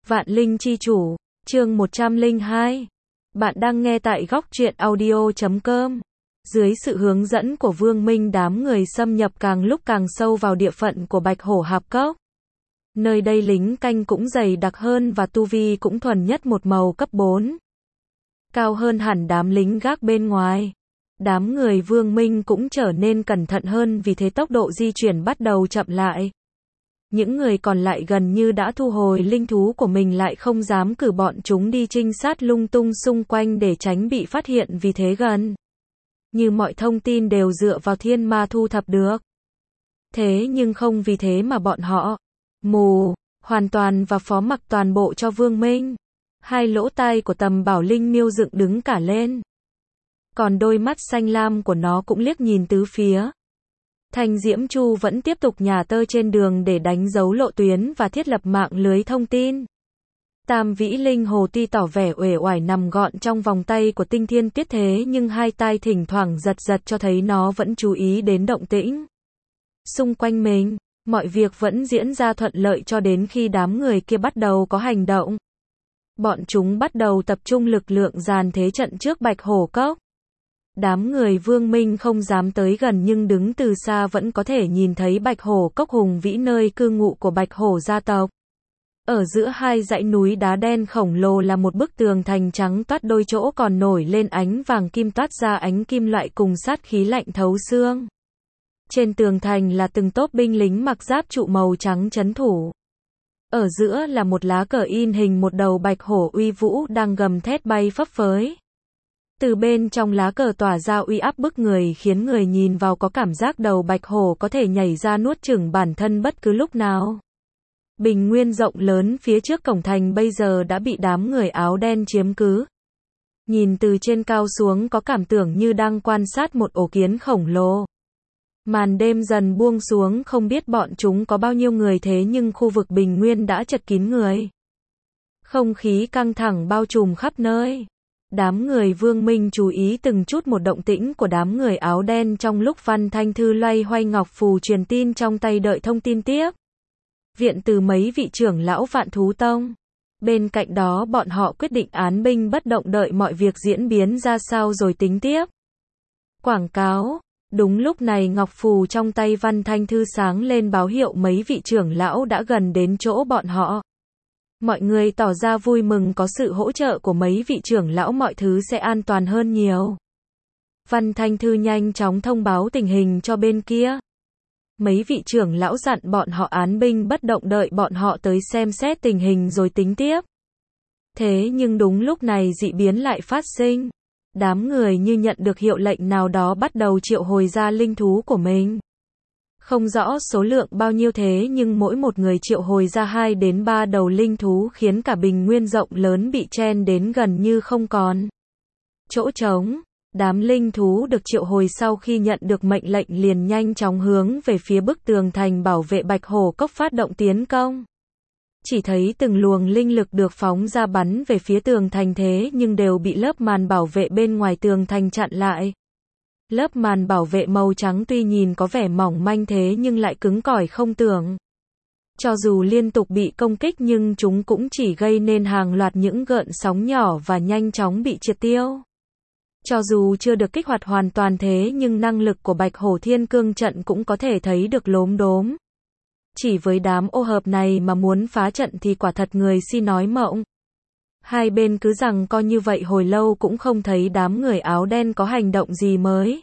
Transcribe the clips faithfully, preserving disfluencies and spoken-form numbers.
Vạn Linh Chi Chủ, chương một trăm lẻ hai. Bạn đang nghe tại góc truyện audio chấm com. Dưới sự hướng dẫn của Vương Minh, đám người xâm nhập càng lúc càng sâu vào địa phận của Bạch Hổ Hạp Cốc. Nơi đây lính canh cũng dày đặc hơn và tu vi cũng thuần nhất một màu cấp bốn. Cao hơn hẳn đám lính gác bên ngoài. Đám người Vương Minh cũng trở nên cẩn thận hơn, vì thế tốc độ di chuyển bắt đầu chậm lại. Những người còn lại gần như đã thu hồi linh thú của mình, lại không dám cử bọn chúng đi trinh sát lung tung xung quanh để tránh bị phát hiện, vì thế gần như mọi thông tin đều dựa vào thiên ma thu thập được. Thế nhưng không vì thế mà bọn họ mù hoàn toàn và phó mặc toàn bộ cho Vương Minh. Hai lỗ tai của Tầm Bảo Linh miêu dựng đứng cả lên. Còn đôi mắt xanh lam của nó cũng liếc nhìn tứ phía. Thanh Diễm Chu vẫn tiếp tục nhả tơ trên đường để đánh dấu lộ tuyến và thiết lập mạng lưới thông tin. Tam Vĩ Linh Hồ tuy tỏ vẻ uể oải nằm gọn trong vòng tay của Tinh Thiên Tiết, thế nhưng hai tai thỉnh thoảng giật giật cho thấy nó vẫn chú ý đến động tĩnh xung quanh mình. Mọi việc vẫn diễn ra thuận lợi cho đến khi đám người kia bắt đầu có hành động. Bọn chúng bắt đầu tập trung lực lượng dàn thế trận trước Bạch Hổ Cốc. Đám người Vương Minh không dám tới gần, nhưng đứng từ xa vẫn có thể nhìn thấy Bạch Hổ Cốc hùng vĩ, nơi cư ngụ của Bạch Hổ gia tộc. Ở giữa hai dãy núi đá đen khổng lồ là một bức tường thành trắng toát, đôi chỗ còn nổi lên ánh vàng kim toát ra ánh kim loại cùng sát khí lạnh thấu xương. Trên tường thành là từng tốp binh lính mặc giáp trụ màu trắng trấn thủ. Ở giữa là một lá cờ in hình một đầu bạch hổ uy vũ đang gầm thét bay phấp phới. Từ bên trong lá cờ tỏa ra uy áp bức người, khiến người nhìn vào có cảm giác đầu bạch hổ có thể nhảy ra nuốt chửng bản thân bất cứ lúc nào. Bình nguyên rộng lớn phía trước cổng thành bây giờ đã bị đám người áo đen chiếm cứ. Nhìn từ trên cao xuống có cảm tưởng như đang quan sát một ổ kiến khổng lồ. Màn đêm dần buông xuống, không biết bọn chúng có bao nhiêu người, thế nhưng khu vực bình nguyên đã chật kín người. Không khí căng thẳng bao trùm khắp nơi. Đám người Vương Minh chú ý từng chút một động tĩnh của đám người áo đen trong lúc Văn Thanh Thư loay hoay ngọc phù truyền tin trong tay đợi thông tin tiếp viện từ mấy vị trưởng lão Vạn Thú Tông. Bên cạnh đó bọn họ quyết định án binh bất động, đợi mọi việc diễn biến ra sao rồi tính tiếp. Quảng cáo. Đúng lúc này ngọc phù trong tay Văn Thanh Thư sáng lên báo hiệu mấy vị trưởng lão đã gần đến chỗ bọn họ. Mọi người tỏ ra vui mừng, có sự hỗ trợ của mấy vị trưởng lão mọi thứ sẽ an toàn hơn nhiều. Văn Thanh Thư nhanh chóng thông báo tình hình cho bên kia. Mấy vị trưởng lão dặn bọn họ án binh bất động, đợi bọn họ tới xem xét tình hình rồi tính tiếp. Thế nhưng đúng lúc này dị biến lại phát sinh. Đám người như nhận được hiệu lệnh nào đó bắt đầu triệu hồi ra linh thú của mình. Không rõ số lượng bao nhiêu, thế nhưng mỗi một người triệu hồi ra hai đến ba đầu linh thú, khiến cả bình nguyên rộng lớn bị chen đến gần như không còn chỗ trống. Đám linh thú được triệu hồi sau khi nhận được mệnh lệnh liền nhanh chóng hướng về phía bức tường thành bảo vệ Bạch Hổ Cốc phát động tiến công. Chỉ thấy từng luồng linh lực được phóng ra bắn về phía tường thành, thế nhưng đều bị lớp màn bảo vệ bên ngoài tường thành chặn lại. Lớp màn bảo vệ màu trắng tuy nhìn có vẻ mỏng manh, thế nhưng lại cứng cỏi không tưởng. Cho dù liên tục bị công kích nhưng chúng cũng chỉ gây nên hàng loạt những gợn sóng nhỏ và nhanh chóng bị triệt tiêu. Cho dù chưa được kích hoạt hoàn toàn, thế nhưng năng lực của Bạch Hổ Thiên Cương trận cũng có thể thấy được lốm đốm. Chỉ với đám ô hợp này mà muốn phá trận thì quả thật người si nói mộng. Hai bên cứ rằng co như vậy hồi lâu cũng không thấy đám người áo đen có hành động gì mới.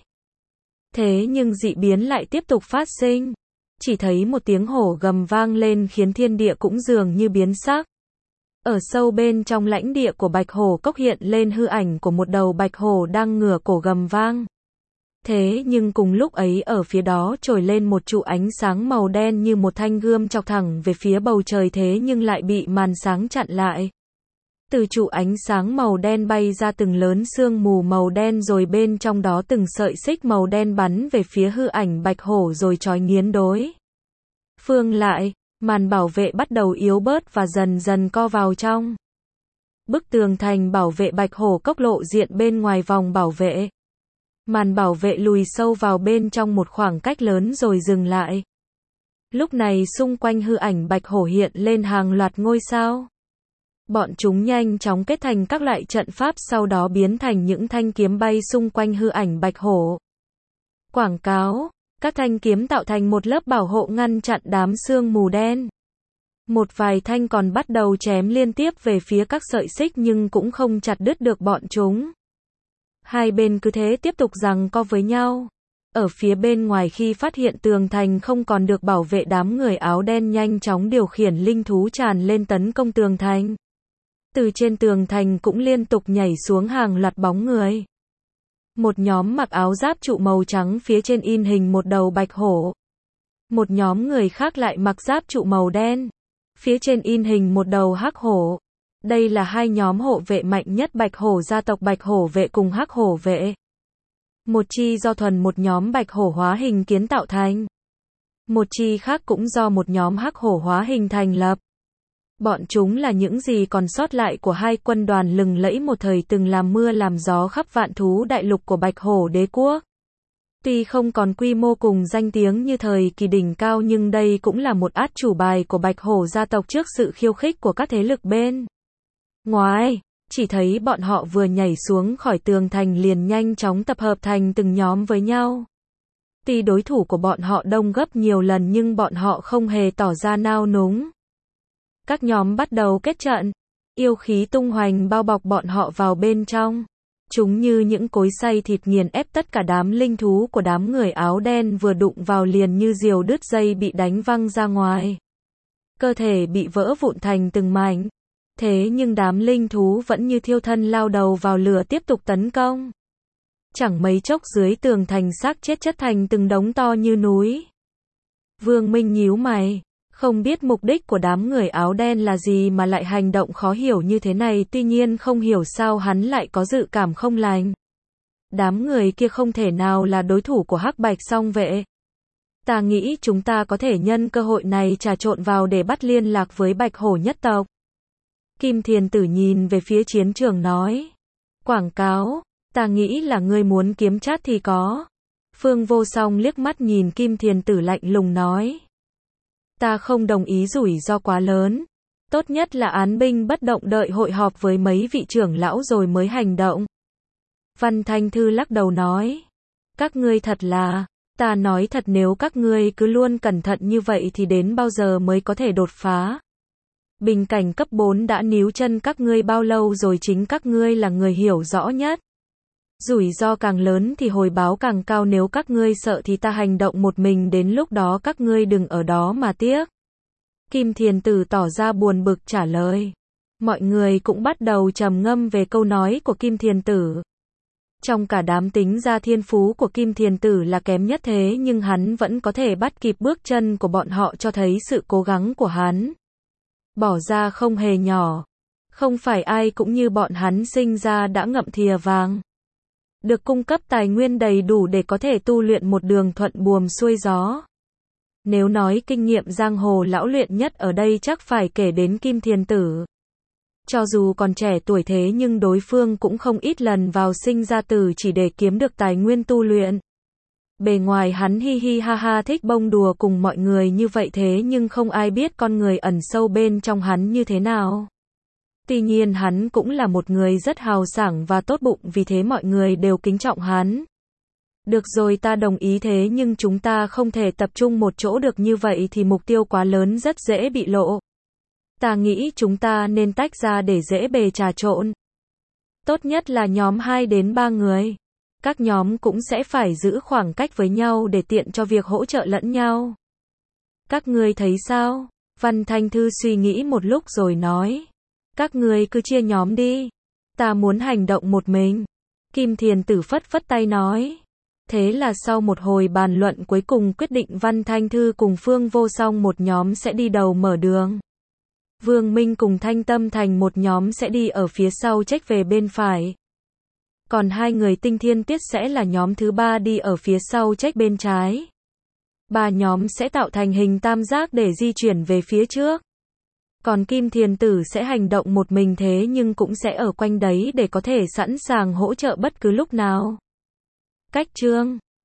Thế nhưng dị biến lại tiếp tục phát sinh. Chỉ thấy một tiếng hổ gầm vang lên khiến thiên địa cũng dường như biến sắc. Ở sâu bên trong lãnh địa của Bạch Hổ Cốc hiện lên hư ảnh của một đầu bạch hổ đang ngửa cổ gầm vang. Thế nhưng cùng lúc ấy ở phía đó trồi lên một trụ ánh sáng màu đen như một thanh gươm chọc thẳng về phía bầu trời, thế nhưng lại bị màn sáng chặn lại. Từ trụ ánh sáng màu đen bay ra từng lớn sương mù màu đen, rồi bên trong đó từng sợi xích màu đen bắn về phía hư ảnh bạch hổ rồi trói nghiến đối phương lại. Màn bảo vệ bắt đầu yếu bớt và dần dần co vào trong. Bức tường thành bảo vệ Bạch Hổ Cốc lộ diện bên ngoài vòng bảo vệ. Màn bảo vệ lùi sâu vào bên trong một khoảng cách lớn rồi dừng lại. Lúc này xung quanh hư ảnh Bạch Hổ hiện lên hàng loạt ngôi sao. Bọn chúng nhanh chóng kết thành các loại trận pháp sau đó biến thành những thanh kiếm bay xung quanh hư ảnh bạch hổ. Quảng cáo, các thanh kiếm tạo thành một lớp bảo hộ ngăn chặn đám sương mù đen. Một vài thanh còn bắt đầu chém liên tiếp về phía các sợi xích nhưng cũng không chặt đứt được bọn chúng. Hai bên cứ thế tiếp tục giằng co với nhau. Ở phía bên ngoài khi phát hiện tường thành không còn được bảo vệ, đám người áo đen nhanh chóng điều khiển linh thú tràn lên tấn công tường thành. Từ trên tường thành cũng liên tục nhảy xuống hàng loạt bóng người. Một nhóm mặc áo giáp trụ màu trắng phía trên in hình một đầu bạch hổ. Một nhóm người khác lại mặc giáp trụ màu đen. Phía trên in hình một đầu hắc hổ. Đây là hai nhóm hộ vệ mạnh nhất bạch hổ gia tộc Bạch Hổ vệ cùng hắc hổ vệ. Một chi do thuần một nhóm bạch hổ hóa hình kiến tạo thành. Một chi khác cũng do một nhóm hắc hổ hóa hình thành lập. Bọn chúng là những gì còn sót lại của hai quân đoàn lừng lẫy một thời từng làm mưa làm gió khắp vạn thú đại lục của Bạch Hổ đế quốc. Tuy không còn quy mô cùng danh tiếng như thời kỳ đỉnh cao nhưng đây cũng là một át chủ bài của Bạch Hổ gia tộc trước sự khiêu khích của các thế lực bên ngoài. Chỉ thấy bọn họ vừa nhảy xuống khỏi tường thành liền nhanh chóng tập hợp thành từng nhóm với nhau. Tuy đối thủ của bọn họ đông gấp nhiều lần nhưng bọn họ không hề tỏ ra nao núng. Các nhóm bắt đầu kết trận. Yêu khí tung hoành bao bọc bọn họ vào bên trong. Chúng như những cối xay thịt nghiền ép tất cả đám linh thú của đám người áo đen vừa đụng vào liền như diều đứt dây bị đánh văng ra ngoài. Cơ thể bị vỡ vụn thành từng mảnh. Thế nhưng đám linh thú vẫn như thiêu thân lao đầu vào lửa tiếp tục tấn công. Chẳng mấy chốc dưới tường thành xác chết chất thành từng đống to như núi. Vương Minh nhíu mày. Không biết mục đích của đám người áo đen là gì mà lại hành động khó hiểu như thế này, tuy nhiên không hiểu sao hắn lại có dự cảm không lành. Đám người kia không thể nào là đối thủ của Hắc Bạch Song vệ. Ta nghĩ chúng ta có thể nhân cơ hội này trà trộn vào để bắt liên lạc với Bạch Hổ nhất tộc. Kim Thiền Tử nhìn về phía chiến trường nói. Quảng cáo, ta nghĩ là ngươi muốn kiếm chát thì có. Phương Vô Song liếc mắt nhìn Kim Thiền Tử lạnh lùng nói. Ta không đồng ý, rủi ro quá lớn. Tốt nhất là án binh bất động, đợi hội họp với mấy vị trưởng lão rồi mới hành động. Văn Thanh Thư lắc đầu nói. Các ngươi thật là, ta nói thật, nếu các ngươi cứ luôn cẩn thận như vậy thì đến bao giờ mới có thể đột phá? Bình cảnh cấp bốn đã níu chân các ngươi bao lâu rồi, chính các ngươi là người hiểu rõ nhất. Rủi ro càng lớn thì hồi báo càng cao, nếu các ngươi sợ thì ta hành động một mình, đến lúc đó các ngươi đừng ở đó mà tiếc. Kim Thiền Tử tỏ ra buồn bực trả lời. Mọi người cũng bắt đầu trầm ngâm về câu nói của Kim Thiền Tử. Trong cả đám tính ra thiên phú của Kim Thiền Tử là kém nhất, thế nhưng hắn vẫn có thể bắt kịp bước chân của bọn họ, cho thấy sự cố gắng của hắn. Bỏ ra không hề nhỏ. Không phải ai cũng như bọn hắn sinh ra đã ngậm thìa vàng. Được cung cấp tài nguyên đầy đủ để có thể tu luyện một đường thuận buồm xuôi gió. Nếu nói kinh nghiệm giang hồ lão luyện nhất ở đây chắc phải kể đến Kim Thiền Tử. Cho dù còn trẻ tuổi thế nhưng đối phương cũng không ít lần vào sinh ra tử chỉ để kiếm được tài nguyên tu luyện. Bề ngoài hắn hi hi ha ha thích bông đùa cùng mọi người như vậy, thế nhưng không ai biết con người ẩn sâu bên trong hắn như thế nào. Tuy nhiên hắn cũng là một người rất hào sảng và tốt bụng, vì thế mọi người đều kính trọng hắn. Được rồi, ta đồng ý, thế nhưng chúng ta không thể tập trung một chỗ được, như vậy thì mục tiêu quá lớn rất dễ bị lộ. Ta nghĩ chúng ta nên tách ra để dễ bề trà trộn. Tốt nhất là nhóm hai đến ba người. Các nhóm cũng sẽ phải giữ khoảng cách với nhau để tiện cho việc hỗ trợ lẫn nhau. Các ngươi thấy sao? Văn Thanh Thư suy nghĩ một lúc rồi nói. Các ngươi cứ chia nhóm đi. Ta muốn hành động một mình. Kim Thiền Tử phất phất tay nói. Thế là sau một hồi bàn luận cuối cùng quyết định Văn Thanh Thư cùng Phương Vô Song một nhóm sẽ đi đầu mở đường. Vương Minh cùng Thanh Tâm Thành một nhóm sẽ đi ở phía sau trách về bên phải. Còn hai người Tinh Thiên Tuyết sẽ là nhóm thứ ba đi ở phía sau trách bên trái. Ba nhóm sẽ tạo thành hình tam giác để di chuyển về phía trước. Còn Kim Thiền Tử sẽ hành động một mình, thế nhưng cũng sẽ ở quanh đấy để có thể sẵn sàng hỗ trợ bất cứ lúc nào. Cách chương